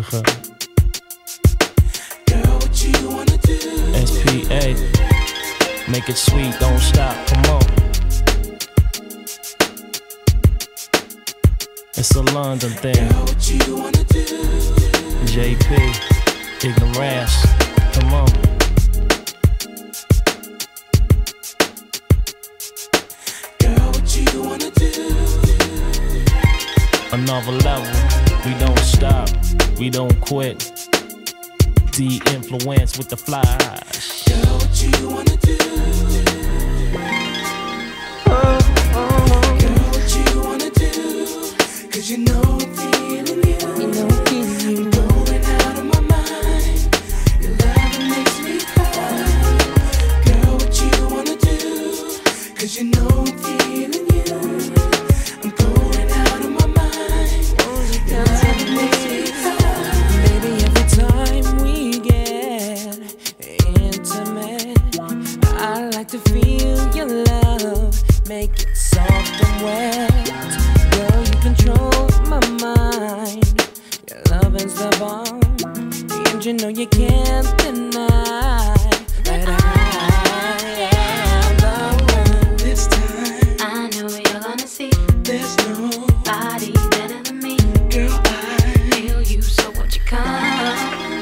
Girl, what you wanna do? SPA, make it sweet, don't stop, come on. It's a London thing. Girl, what you wanna do? JP, Ignorance, come on. Girl, what you wanna do? Another level, we don't stop, we don't quit. De-influence with the flies. Girl, what you wanna do? Girl, what you wanna do? 'Cause you know I'm feeling you. I'm going out of my mind. Your love makes me cry. Girl, what you wanna do? 'Cause you know I'm feeling you. I'm going out of my mind. Your love makes me cry. Baby, every time we get intimate, I like to feel your love, make it soft and wet. Girl, you control my mind. Your love is the bomb, and you know you can't deny that I am the one. This time, I know you're gonna see there's nobody better than me. girl. I Feel you, so won't you come?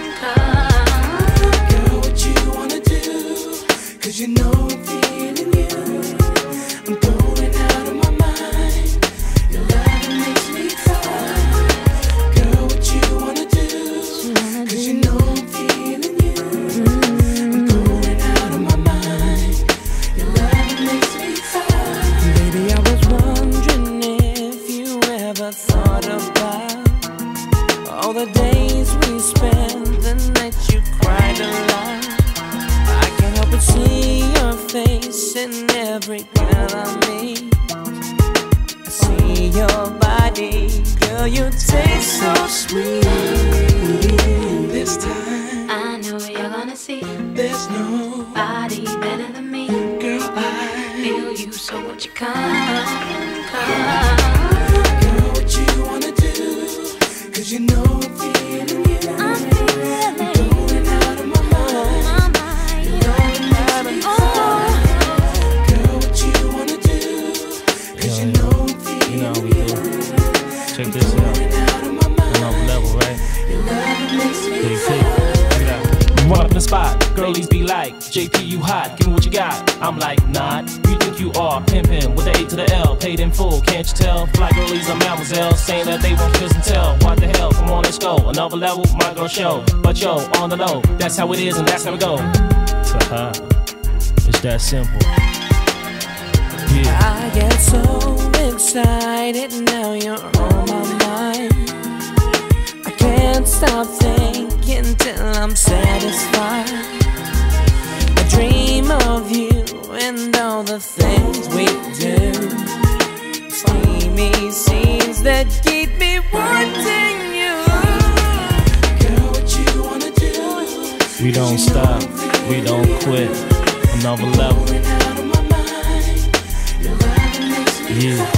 Girl, what you wanna do? 'Cause you know I'm feeling you. I'm going out of my mind. Your love makes me cry. Girl, what you wanna do? 'Cause you know I'm feeling you. I'm going out of my mind. Your love makes me cry. Baby, I was wondering if you ever thought about all the days we spent, the nights you cried a lot. I can't help but see your face in every girl I meet. I see your body, girl, you taste so sweet. This time, I know you're gonna see there's nobody better than me. girl. I Feel you, so won't you come? Girl, what you wanna do? 'Cause you know I'm feeling you. I'm feeling Going out of my mind. Your love makes me cry. Girl, what you wanna do? 'Cause you know I'm You feeling know how we do. Check this out. Going out of my mind. Another level, right? Your love makes me JP, cry. check it out. Run up in the spot, girlies be like, JP, you hot, give me what you got. I'm like, not. You think you are pimpin' with the A to the L, paid in full, can't you tell? Fly girlies are mademoiselle, saying that they want kiss and tell. What the hell? Come on, let's go. Another level, my girl show. But yo, on the low, that's how it is and that's how it go. It's that simple. Yeah. I get so excited now you're on my mind. I can't stop thinking till I'm satisfied. I dream of you and all the things we do. Steamy scenes that keep me wanting you. Girl, what you wanna do? We don't stop, we don't quit. Another level, Going out of my mind. Your love makes me yeah.